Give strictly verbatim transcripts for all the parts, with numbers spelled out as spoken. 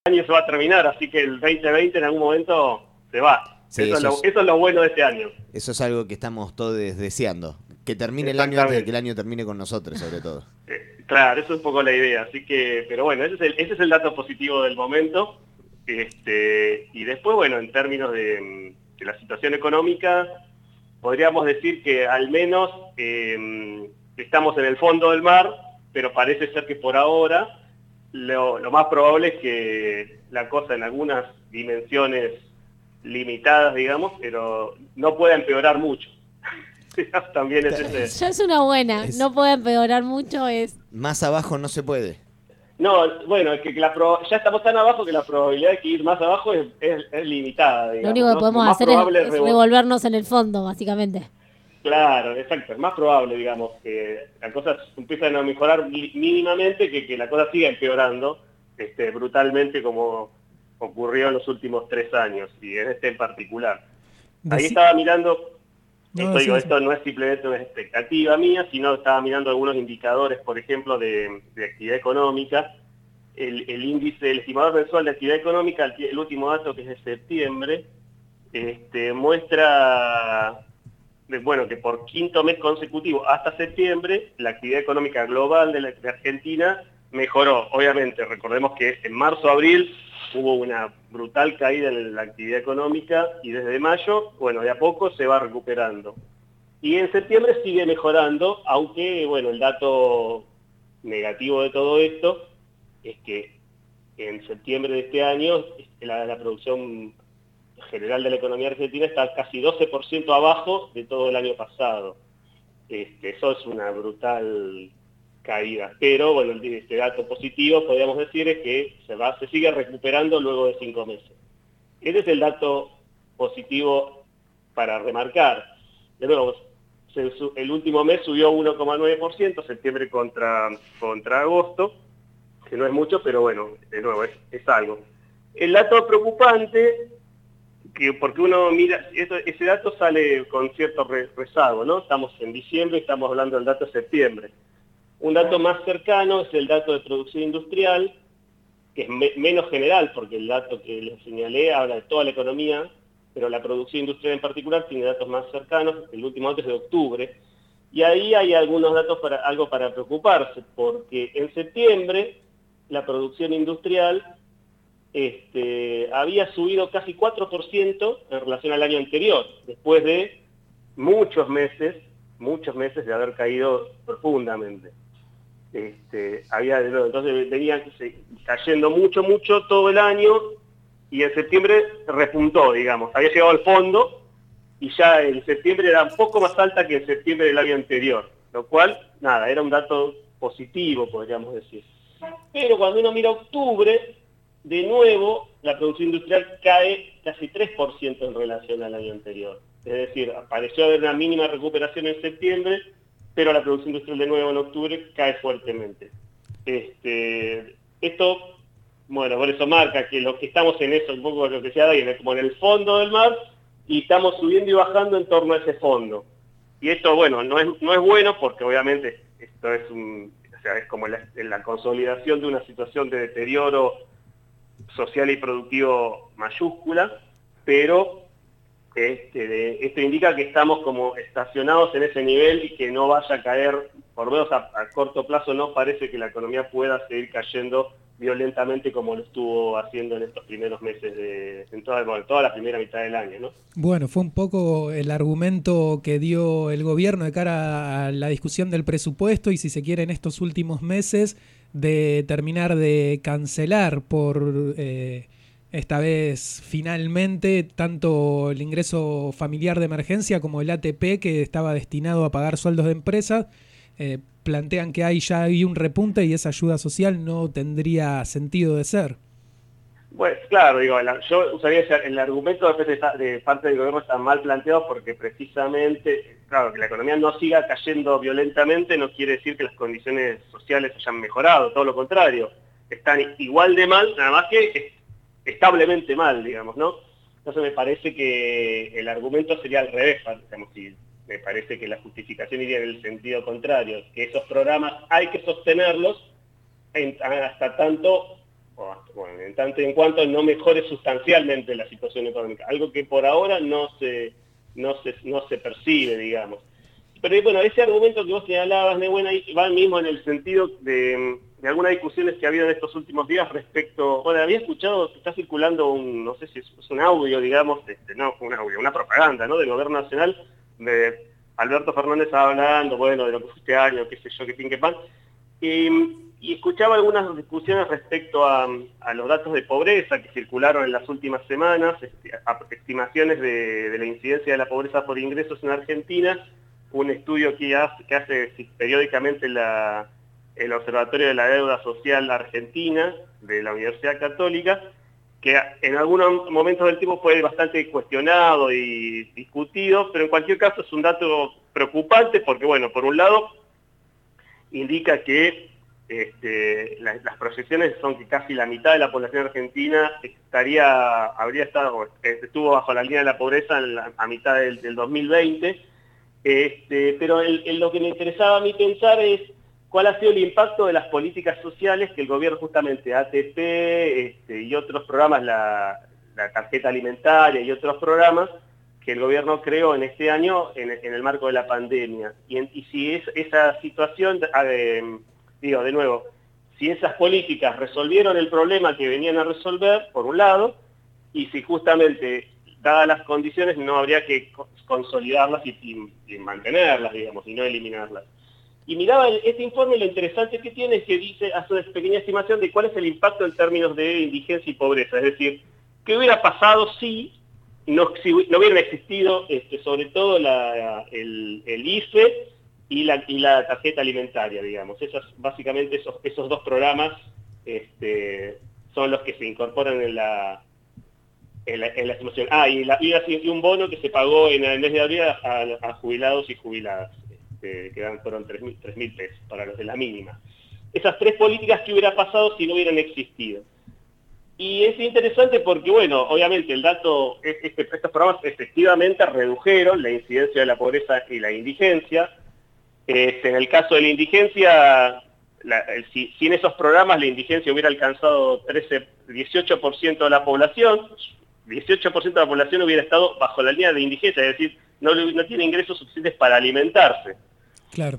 año se va a terminar, así que el veinte veinte en algún momento se va. Sí, eso, eso, es lo, es, eso es lo bueno de este año. eso es algo que estamos todos deseando. Que termine el año antes de que el año termine con nosotros, sobre todo. Eh, claro, eso es un poco la idea. Así que, pero bueno, ese es el, ese es el dato positivo del momento. Este, y después, bueno, en términos de, de la situación económica, podríamos decir que al menos eh, estamos en el fondo del mar, pero parece ser que por ahora lo, lo más probable es que la cosa en algunas dimensiones limitadas, digamos, pero no pueda empeorar mucho. También es ese. Ya es una buena, Es- no puede empeorar mucho, es... Más abajo no se puede. No, bueno, es que la pro, ya estamos tan abajo que la probabilidad de que ir más abajo es, es, es limitada, digamos. Lo único que ¿no? podemos Lo más hacer es, probable es revol- revolvernos en el fondo, básicamente. Claro, exacto, es más probable, digamos, que las cosas empiezan a mejorar mínimamente que que la cosa siga empeorando este, brutalmente como ocurrió en los últimos tres años, y en este en particular. Ahí Deci- estaba mirando, No, esto, sí, digo, sí. esto no es simplemente una expectativa mía, sino estaba mirando algunos indicadores, por ejemplo, de, de actividad económica. El, el índice, el estimador mensual de actividad económica, el, el último dato que es de septiembre, este, muestra, de, bueno, que por quinto mes consecutivo hasta septiembre, la actividad económica global de, la, de Argentina mejoró. Obviamente, recordemos que en marzo-abril hubo una brutal caída en la actividad económica y desde mayo, bueno, de a poco se va recuperando. Y en septiembre sigue mejorando, aunque, bueno, el dato negativo de todo esto es que en septiembre de este año la, la producción general de la economía argentina está casi doce por ciento abajo de todo el año pasado. Este, eso es una brutal caída. Pero, bueno, este dato positivo, podríamos decir, es que se, va, se sigue recuperando luego de cinco meses. Ese es el dato positivo para remarcar. De nuevo, se, el último mes subió uno coma nueve por ciento, septiembre contra, contra agosto, que no es mucho, pero bueno, de nuevo, es, es algo. El dato preocupante, que porque uno mira, eso, ese dato sale con cierto re, rezago, ¿no? Estamos en diciembre, estamos hablando del dato de septiembre. Un dato más cercano es el dato de producción industrial, que es me, menos general, porque el dato que les señalé habla de toda la economía, pero la producción industrial en particular tiene datos más cercanos, el último dato es de octubre, y ahí hay algunos datos para algo para preocuparse, porque en septiembre la producción industrial este, había subido casi cuatro por ciento en relación al año anterior, después de muchos meses, muchos meses de haber caído profundamente. Este, había, entonces venían cayendo mucho, mucho todo el año, y en septiembre repuntó, digamos, había llegado al fondo, y ya en septiembre era un poco más alta que en septiembre del año anterior, lo cual, nada, era un dato positivo, podríamos decir. Pero cuando uno mira octubre, de nuevo, la producción industrial cae casi tres por ciento en relación al año anterior. Es decir, pareció haber una mínima recuperación en septiembre, pero la producción industrial de nuevo en octubre cae fuertemente. Este, esto, bueno, por eso marca que lo que estamos en eso, un poco lo que se da como en el fondo del mar, y estamos subiendo y bajando en torno a ese fondo. Y esto, bueno, no es, no es bueno porque obviamente esto es un, o sea, es como la, la consolidación de una situación de deterioro social y productivo mayúscula, pero este, de, esto indica que estamos como estacionados en ese nivel y que no vaya a caer, por lo menos a, a corto plazo no parece que la economía pueda seguir cayendo violentamente como lo estuvo haciendo en estos primeros meses, de, en toda, bueno, toda la primera mitad del año, ¿no? Bueno, fue un poco el argumento que dio el gobierno de cara a la discusión del presupuesto y, si se quiere, en estos últimos meses, de terminar de cancelar por eh, esta vez finalmente tanto el ingreso familiar de emergencia como el A T P, que estaba destinado a pagar sueldos de empresas. Eh, plantean que hay ya hay un repunte y esa ayuda social no tendría sentido de ser. Pues claro, digo, la, yo usaría ese, el argumento de, de parte del gobierno está mal planteado porque precisamente, claro, que la economía no siga cayendo violentamente no quiere decir que las condiciones sociales hayan mejorado, todo lo contrario, están igual de mal, nada más que establemente mal, digamos, ¿no? Entonces me parece que el argumento sería al revés, digamos, si me parece que la justificación iría en el sentido contrario, que esos programas hay que sostenerlos en, hasta tanto o, bueno, en tanto y en cuanto no mejore sustancialmente la situación económica, algo que por ahora no se, no se, no se percibe, digamos. Pero bueno, ese argumento que vos señalabas, Nehuen, va mismo en el sentido de, de algunas discusiones que ha habido en estos últimos días respecto, bueno, había escuchado que está circulando un, no sé si es, es un audio, digamos, este, no, un audio, una propaganda, ¿no?, del gobierno nacional, de Alberto Fernández hablando, bueno, de lo que fue este año, qué sé yo, qué pin, qué pan, y, y escuchaba algunas discusiones respecto a, a los datos de pobreza que circularon en las últimas semanas, estimaciones de, de la incidencia de la pobreza por ingresos en Argentina, un estudio que hace, que hace periódicamente la, el Observatorio de la Deuda Social Argentina de la Universidad Católica, que en algunos momentos del tiempo fue bastante cuestionado y discutido, pero en cualquier caso es un dato preocupante porque, bueno, por un lado, indica que este, las, las proyecciones son que casi la mitad de la población argentina estaría, habría estado, estuvo bajo la línea de la pobreza en la, a mitad del, del dos mil veinte, este, pero el, el, lo que me interesaba a mí pensar es cuál ha sido el impacto de las políticas sociales que el gobierno, justamente A T P este, y otros programas, la, la tarjeta alimentaria y otros programas que el gobierno creó en este año en, en el marco de la pandemia. Y, en, y si es, esa situación, eh, digo de nuevo, si esas políticas resolvieron el problema que venían a resolver, por un lado, y si justamente, dadas las condiciones, no habría que consolidarlas y, y, y mantenerlas, digamos, y no eliminarlas. Y miraba este informe, lo interesante que tiene es que dice, hace una pequeña estimación de cuál es el impacto en términos de indigencia y pobreza. Es decir, ¿qué hubiera pasado si no, si no hubieran existido, este, sobre todo, la, el, el I F E y la, y la tarjeta alimentaria, digamos? Esas, básicamente esos, esos dos programas este, son los que se incorporan en la, en la, en la estimación. Ah, y, la, y un bono que se pagó en el mes de abril a, a jubilados y jubiladas. Que quedan, fueron tres mil pesos para los de la mínima. Esas tres políticas, ¿qué hubiera pasado si no hubieran existido? Y es interesante porque, bueno, obviamente el dato, este, estos programas efectivamente redujeron la incidencia de la pobreza y la indigencia. Este, en el caso de la indigencia, la, el, si, sin esos programas la indigencia hubiera alcanzado trece, dieciocho por ciento de la población, dieciocho por ciento de la población hubiera estado bajo la línea de indigencia, es decir, no, no tiene ingresos suficientes para alimentarse. Claro.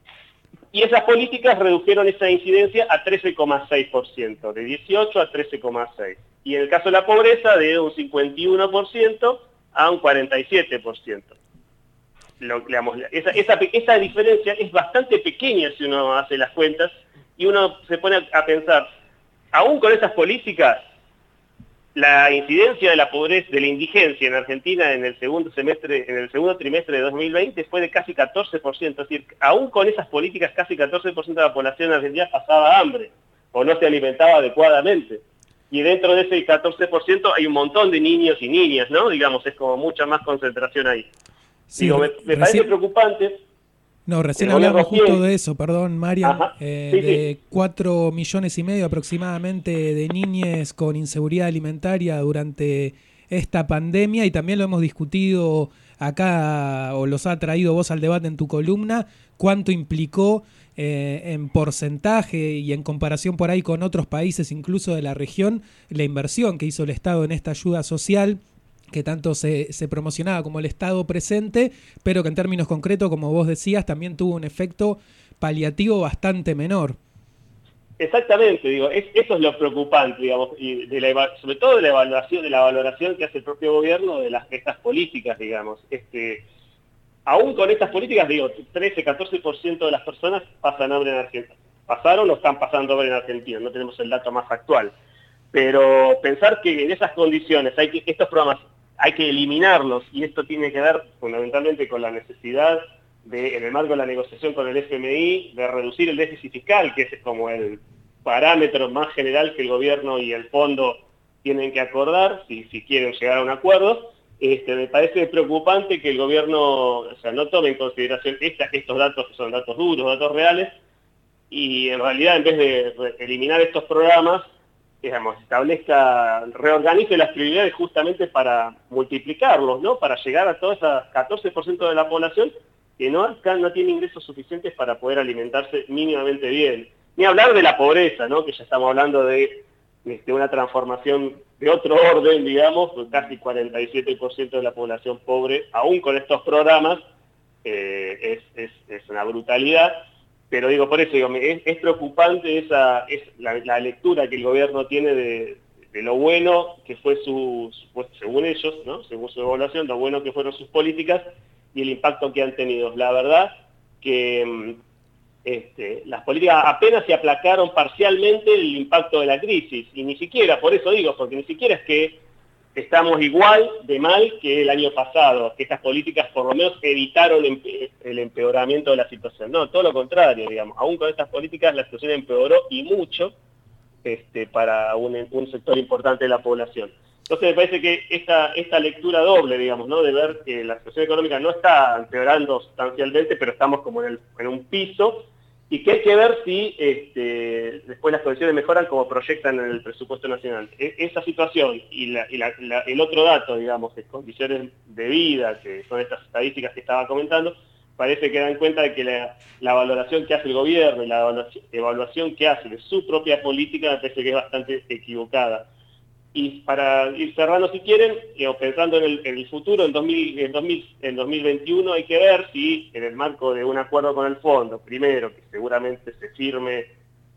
Y esas políticas redujeron esa incidencia a trece coma seis por ciento, de dieciocho a trece coma seis por ciento. Y en el caso de la pobreza, de un cincuenta y uno por ciento a un cuarenta y siete por ciento. Lo, digamos, esa, esa, esa diferencia es bastante pequeña si uno hace las cuentas y uno se pone a, a pensar, aún con esas políticas, la incidencia de la pobreza, de la indigencia en Argentina en el segundo semestre, en el segundo trimestre de dos mil veinte fue de casi catorce por ciento. Es decir, aún con esas políticas, casi catorce por ciento de la población argentina pasaba hambre o no se alimentaba adecuadamente. Y dentro de ese catorce por ciento hay un montón de niños y niñas, ¿no? Digamos, es como mucha más concentración ahí. Sí, Digo, me, me parece preocupante. No, recién hablamos justo de eso, perdón, Marian, eh, sí, de sí. cuatro millones y medio aproximadamente de niñes con inseguridad alimentaria durante esta pandemia, y también lo hemos discutido acá, o los ha traído vos al debate en tu columna, cuánto implicó eh, en porcentaje y en comparación por ahí con otros países, incluso de la región, la inversión que hizo el Estado en esta ayuda social, que tanto se, se promocionaba como el Estado presente, pero que en términos concretos, como vos decías, también tuvo un efecto paliativo bastante menor. Exactamente, digo, es, eso es lo preocupante, digamos, y de la, sobre todo de la evaluación, de la valoración que hace el propio gobierno de las, estas políticas, digamos. Este, aún con estas políticas, digo, trece, catorce por ciento de las personas pasan hambre en Argentina. Pasaron o están pasando hambre en Argentina, no tenemos el dato más actual. Pero pensar que en esas condiciones hay que, estos programas hay que eliminarlos, y esto tiene que ver fundamentalmente con la necesidad de, en el marco de la negociación con el F M I, de reducir el déficit fiscal, que es como el parámetro más general que el gobierno y el fondo tienen que acordar, si, si quieren llegar a un acuerdo. Este, me parece preocupante que el gobierno, o sea, no tome en consideración esta, estos datos, que son datos duros, datos reales, y en realidad en vez de eliminar estos programas, digamos, establezca, reorganice las prioridades justamente para multiplicarlos, ¿no? Para llegar a todo ese catorce por ciento de la población que no, no tiene ingresos suficientes para poder alimentarse mínimamente bien. Ni hablar de la pobreza, ¿no? Que ya estamos hablando de este, una transformación de otro orden, digamos, con casi cuarenta y siete por ciento de la población pobre, aún con estos programas, eh, es, es, es una brutalidad. Pero digo, por eso digo, es, es preocupante esa es la, la lectura que el gobierno tiene de, de lo bueno que fue su, su, según ellos, ¿no? Según su evaluación, lo bueno que fueron sus políticas y el impacto que han tenido. La verdad que este, las políticas apenas se aplacaron parcialmente el impacto de la crisis, y ni siquiera, por eso digo, porque ni siquiera es que estamos igual de mal que el año pasado, que estas políticas por lo menos evitaron el empeoramiento de la situación. No, todo lo contrario, digamos. Aún con estas políticas la situación empeoró y mucho este, para un, un sector importante de la población. Entonces me parece que esta, esta lectura doble, digamos, ¿no? De ver que la situación económica no está empeorando sustancialmente, pero estamos como en, el, en un piso, y que hay que ver si este, después las condiciones mejoran como proyectan en el presupuesto nacional. E esa situación y, la, y la, la, el otro dato, digamos, de condiciones de vida, que son estas estadísticas que estaba comentando, parece que dan cuenta de que la, la valoración que hace el gobierno y la evaluación, evaluación que hace de su propia política me parece que es bastante equivocada. Y para ir cerrando, si quieren, eh, pensando en el, en el futuro, en, dos mil, en, dos mil, en dos mil veintiuno hay que ver si en el marco de un acuerdo con el fondo, primero, que seguramente se firme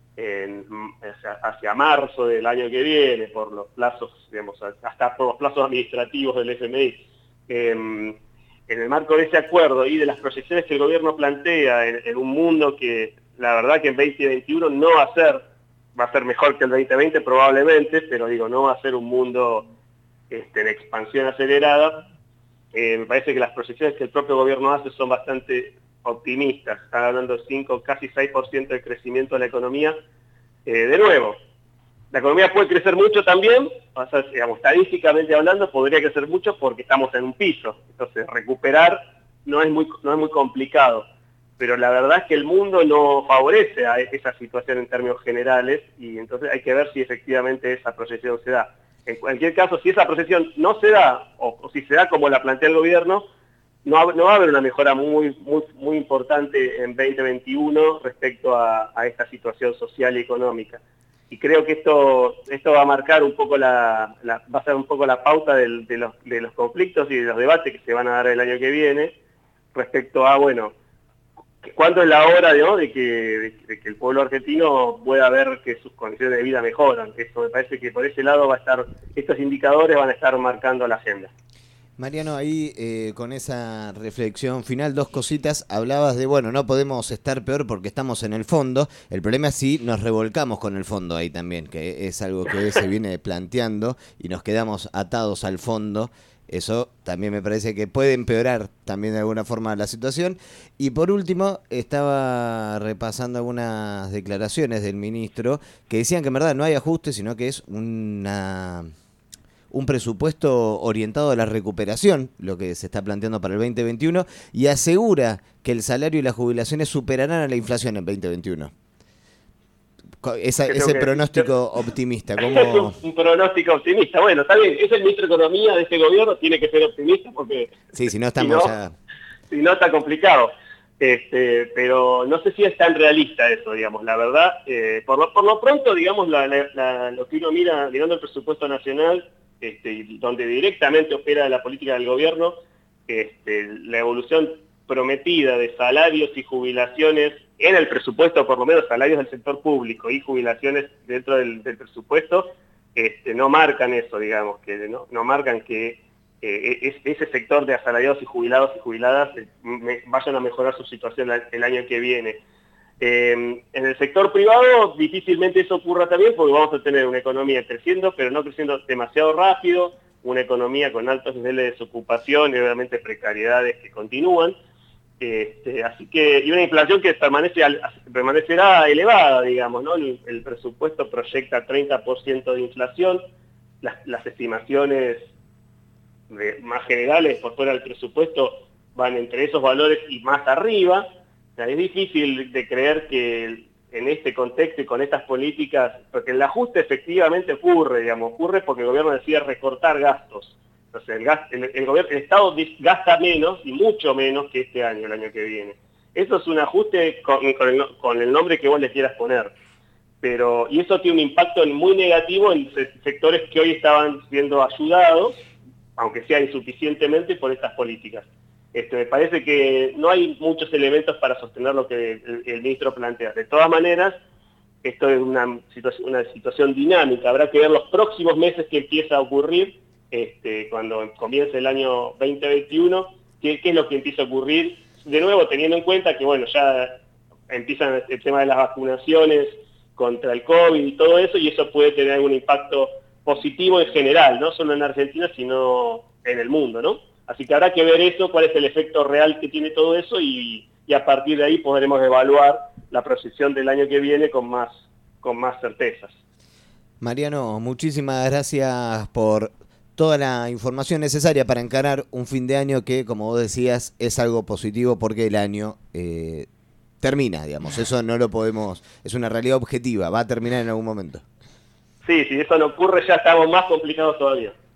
en, hacia, hacia marzo del año que viene, por los plazos, digamos, hasta por los plazos administrativos del F M I, eh, en el marco de ese acuerdo y de las proyecciones que el gobierno plantea en, en un mundo que la verdad que en veinte veintiuno no va a ser va a ser mejor que el veinte veinte probablemente, pero digo, no va a ser un mundo este, en expansión acelerada. Eh, me parece que las proyecciones que el propio gobierno hace son bastante optimistas. Están hablando de cinco, casi seis por ciento de crecimiento de la economía. Eh, de nuevo, la economía puede crecer mucho también, o sea, digamos, estadísticamente hablando, podría crecer mucho porque estamos en un piso. Entonces, recuperar no es muy, no es muy complicado. Pero la verdad es que el mundo no favorece a esa situación en términos generales, y entonces hay que ver si efectivamente esa proyección se da. En cualquier caso, si esa proyección no se da, o, o si se da como la plantea el gobierno, no, ha, no va a haber una mejora muy, muy, muy importante en veinte veintiuno respecto a, a esta situación social y económica. Y creo que esto, esto va a marcar un poco la, la va a ser un poco la pauta del, de, los, de los conflictos y de los debates que se van a dar el año que viene respecto a, bueno, ¿cuándo es la hora, ¿no? de, que, de, de que el pueblo argentino pueda ver que sus condiciones de vida mejoran? Eso me parece que por ese lado va a estar, estos indicadores van a estar marcando la agenda. Mariano, ahí eh, con esa reflexión final, dos cositas. Hablabas de, bueno, no podemos estar peor porque estamos en el fondo. El problema es si nos revolcamos con el fondo ahí también, que es algo que se viene planteando y nos quedamos atados al fondo. Eso también me parece que puede empeorar también de alguna forma la situación. Y por último, estaba repasando algunas declaraciones del ministro que decían que en verdad no hay ajuste, sino que es una, un presupuesto orientado a la recuperación, lo que se está planteando para el veinte veintiuno, y asegura que el salario y las jubilaciones superarán a la inflación en veinte veintiuno. Esa, ese que, pronóstico que, optimista, ¿cómo? Es un, un pronóstico optimista. Bueno, está bien, es el ministro de Economía de este gobierno, tiene que ser optimista porque... Sí, si no estamos si no, ya... Si no está complicado. Este, pero no sé si es tan realista eso, digamos, la verdad. Eh, por, lo, por lo pronto, digamos, la, la, la, lo que uno mira, mirando el presupuesto nacional, este, donde directamente opera la política del gobierno, este, la evolución prometida de salarios y jubilaciones en el presupuesto, por lo menos salarios del sector público y jubilaciones dentro del, del presupuesto, este, no marcan eso, digamos, que no, no marcan que eh, es, ese sector de asalariados y jubilados y jubiladas eh, me, vayan a mejorar su situación el, el año que viene. Eh, en el sector privado difícilmente eso ocurra también, porque vamos a tener una economía creciendo, pero no creciendo demasiado rápido, una economía con altos niveles de desocupación y obviamente precariedades que continúan. Este, así que, y una inflación que permanece, permanecerá elevada, digamos, ¿no? El, el presupuesto proyecta treinta por ciento de inflación, las, las estimaciones de, más generales por fuera del presupuesto van entre esos valores y más arriba. O sea, es difícil de creer que en este contexto y con estas políticas, porque el ajuste efectivamente ocurre, digamos, ocurre porque el gobierno decide recortar gastos. Entonces, el, gas, el, el, gobierno, el Estado gasta menos y mucho menos que este año, el año que viene. Eso es un ajuste con, con, el, con el nombre que vos le quieras poner. pero y eso tiene un impacto muy negativo en sectores que hoy estaban siendo ayudados, aunque sea insuficientemente, por estas políticas. Este, me parece que no hay muchos elementos para sostener lo que el, el ministro plantea. De todas maneras, esto es una situación, una situación dinámica. Habrá que ver los próximos meses que empieza a ocurrir, este, cuando comience el año veinte veintiuno, qué, qué es lo que empieza a ocurrir. De nuevo, teniendo en cuenta que, bueno, ya empiezan el tema de las vacunaciones contra el COVID y todo eso, y eso puede tener algún impacto positivo en general, no solo en Argentina, sino en el mundo, ¿no? Así que habrá que ver eso, cuál es el efecto real que tiene todo eso, y, y a partir de ahí podremos evaluar la proyección del año que viene con más, con más certezas. Mariano, muchísimas gracias por toda la información necesaria para encarar un fin de año que, como vos decías, es algo positivo porque el año eh, termina, digamos. Eso no lo podemos, es una realidad objetiva, va a terminar en algún momento. Sí, si eso no ocurre ya estamos más complicados todavía.